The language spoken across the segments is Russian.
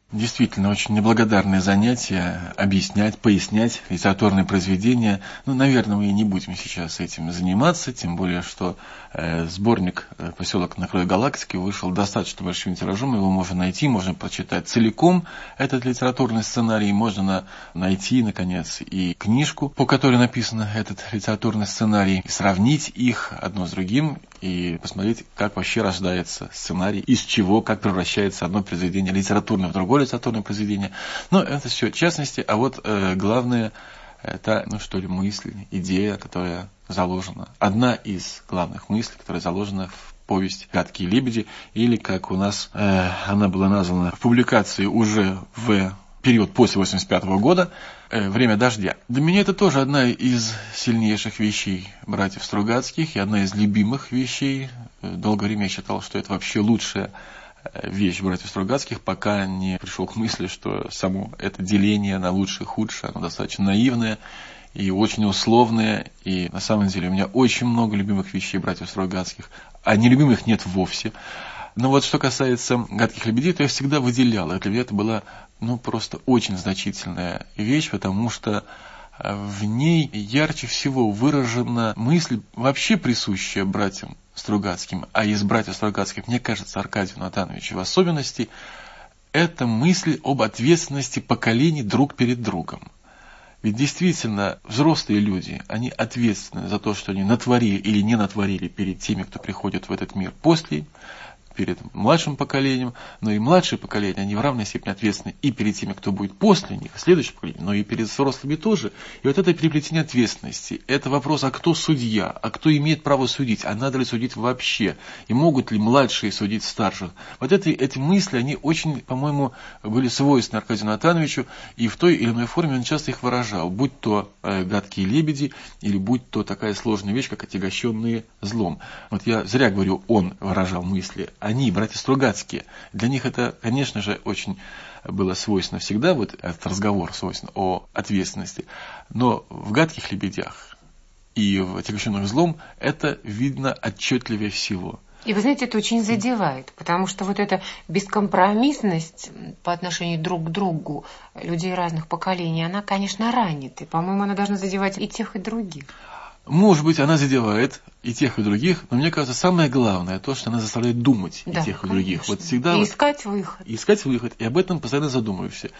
Действительно, очень неблагодарное занятие объяснять, пояснять литературные произведения. Наверное, мы и не будем сейчас этим заниматься, тем более, что сборник «Поселок на краю галактики» вышел достаточно большим тиражом, его можно найти, можно прочитать целиком этот литературный сценарий, можно найти, наконец, и книжку, по которой написан этот литературный сценарий, и сравнить их одно с другим, и посмотреть, как вообще рождается сценарий, из чего, как превращается одно произведение литературное в другое литературное произведение. Но это все частности, а вот главное, это, мысль, идея, которая заложена. Одна из главных мыслей, которая заложена в повесть «Гадкие лебеди», или, как у нас она была названа в публикации уже в период после 1985 года, «Время дождя». Для меня это тоже одна из сильнейших вещей братьев Стругацких и одна из любимых вещей. Долгое время я считал, что это вообще лучшая вещь братьев Стругацких, пока не пришел к мысли, что само это деление на лучшее и худшее, оно достаточно наивное и очень условное. И на самом деле у меня очень много любимых вещей братьев Стругацких, а нелюбимых нет вовсе. Но вот что касается «Гадких лебедей», то я всегда выделял. Для меня это была просто очень значительная вещь, потому что в ней ярче всего выражена мысль, вообще присущая братьям Стругацким, а из братьев Стругацких, мне кажется, Аркадию Натановичу в особенности, это мысль об ответственности поколений друг перед другом. Ведь действительно, взрослые люди, они ответственны за то, что они натворили или не натворили перед теми, кто приходит в этот мир после, перед младшим поколением, но и младшее поколение, они в равной степени ответственны и перед теми, кто будет после них, следующее поколение, но и перед взрослыми тоже. И вот это переплетение ответственности, это вопрос, а кто судья, а кто имеет право судить, а надо ли судить вообще, и могут ли младшие судить старших. Вот эти мысли, они очень, по-моему, были свойственны Аркадию Натановичу, и в той или иной форме он часто их выражал, будь то «Гадкие лебеди», или будь то такая сложная вещь, как «Отягощенные злом». Вот я зря говорю, он выражал мысли. Они, братья Стругацкие, для них это, конечно же, очень было свойственно всегда, вот этот разговор свойственно о ответственности. Но в «Гадких лебедях» и в «Отягощенных злом» это видно отчетливее всего. И вы знаете, это очень задевает, потому что вот эта бескомпромиссность по отношению друг к другу людей разных поколений, она, конечно, ранит. И, по-моему, она должна задевать и тех, и других. Может быть, она задевает и тех, и других, но мне кажется, самое главное то, что она заставляет думать и тех, и других. Вот всегда и искать выход. И искать выход, и об этом постоянно задумываешься.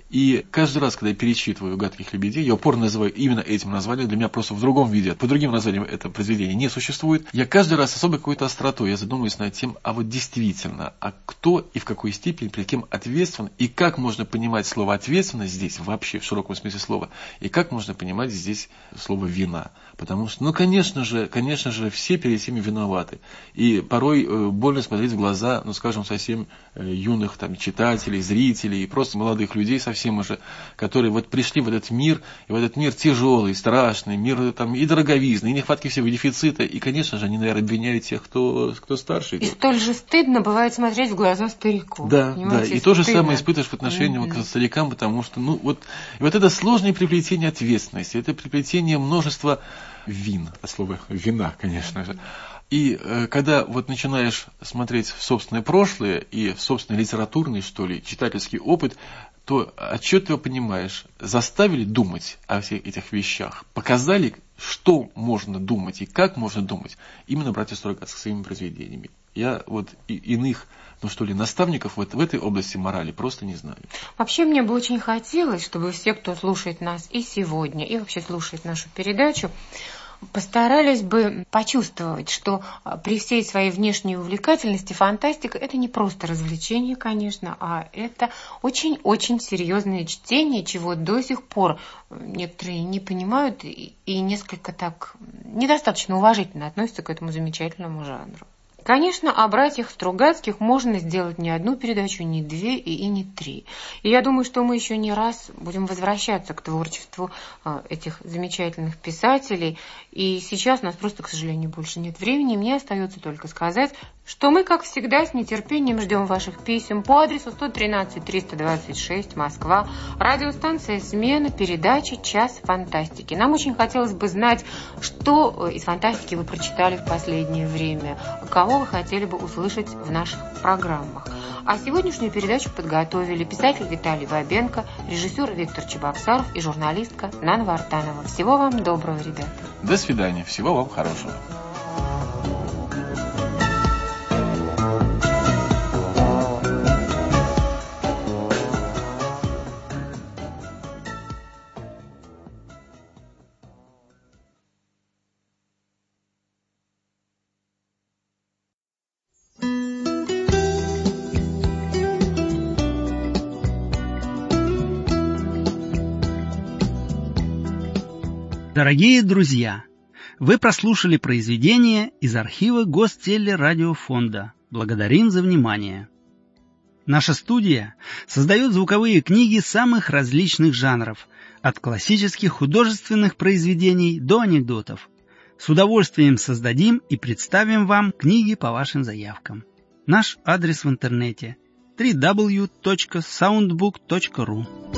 И каждый раз, когда я перечитываю «Гадких лебедей», я упорно называю именно этим названием, для меня просто в другом виде, по другим названиям это произведение не существует. Я каждый раз особой какой-то остротой, я задумываюсь над тем, а вот действительно, а кто и в какой степени перед кем ответственен, и как можно понимать слово «ответственность» здесь вообще в широком смысле слова, и как можно понимать здесь слово «вина». Потому что, конечно же, все перед всеми виноваты. И порой больно смотреть в глаза, совсем юных читателей, зрителей, и просто молодых людей совсем уже, которые вот пришли в этот мир, и в этот мир тяжелый, страшный, мир и дороговизны, и нехватки всего, и дефицита, и, конечно же, они, наверное, обвиняют тех, кто старше. И столь же стыдно бывает смотреть в глаза старику. Да, и то же самое испытываешь в отношении к старикам, потому что, вот это сложное приплетение ответственности, это приплетение множества вин, от слова «вина», конечно же. И когда вот начинаешь смотреть в собственное прошлое и в собственный литературный, читательский опыт, то отчетливо понимаешь, заставили думать о всех этих вещах, показали, что можно думать и как можно думать именно братья Стругацких своими произведениями. Я вот иных, наставников в этой области морали просто не знаю. Вообще, мне бы очень хотелось, чтобы все, кто слушает нас и сегодня, и вообще слушает нашу передачу, постарались бы почувствовать, что при всей своей внешней увлекательности фантастика – это не просто развлечение, конечно, а это очень-очень серьезное чтение, чего до сих пор некоторые не понимают и несколько недостаточно уважительно относятся к этому замечательному жанру. Конечно, о братьях Стругацких можно сделать не одну передачу, не две и не три. И я думаю, что мы еще не раз будем возвращаться к творчеству этих замечательных писателей. И сейчас у нас просто, к сожалению, больше нет времени. Мне остается только сказать, что мы, как всегда, с нетерпением ждем ваших писем по адресу 113-326, Москва, радиостанция «Смена», передача «Час фантастики». Нам очень хотелось бы знать, что из фантастики вы прочитали в последнее время, кого вы хотели бы услышать в наших программах. А сегодняшнюю передачу подготовили писатель Виталий Бабенко, режиссер Виктор Чебоксаров и журналистка Нана Вартанова. Всего вам доброго, ребята. До свидания. Всего вам хорошего. Дорогие друзья, вы прослушали произведение из архива Гостелерадиофонда. Благодарим за внимание. Наша студия создает звуковые книги самых различных жанров, от классических художественных произведений до анекдотов. С удовольствием создадим и представим вам книги по вашим заявкам. Наш адрес в интернете www.soundbook.ru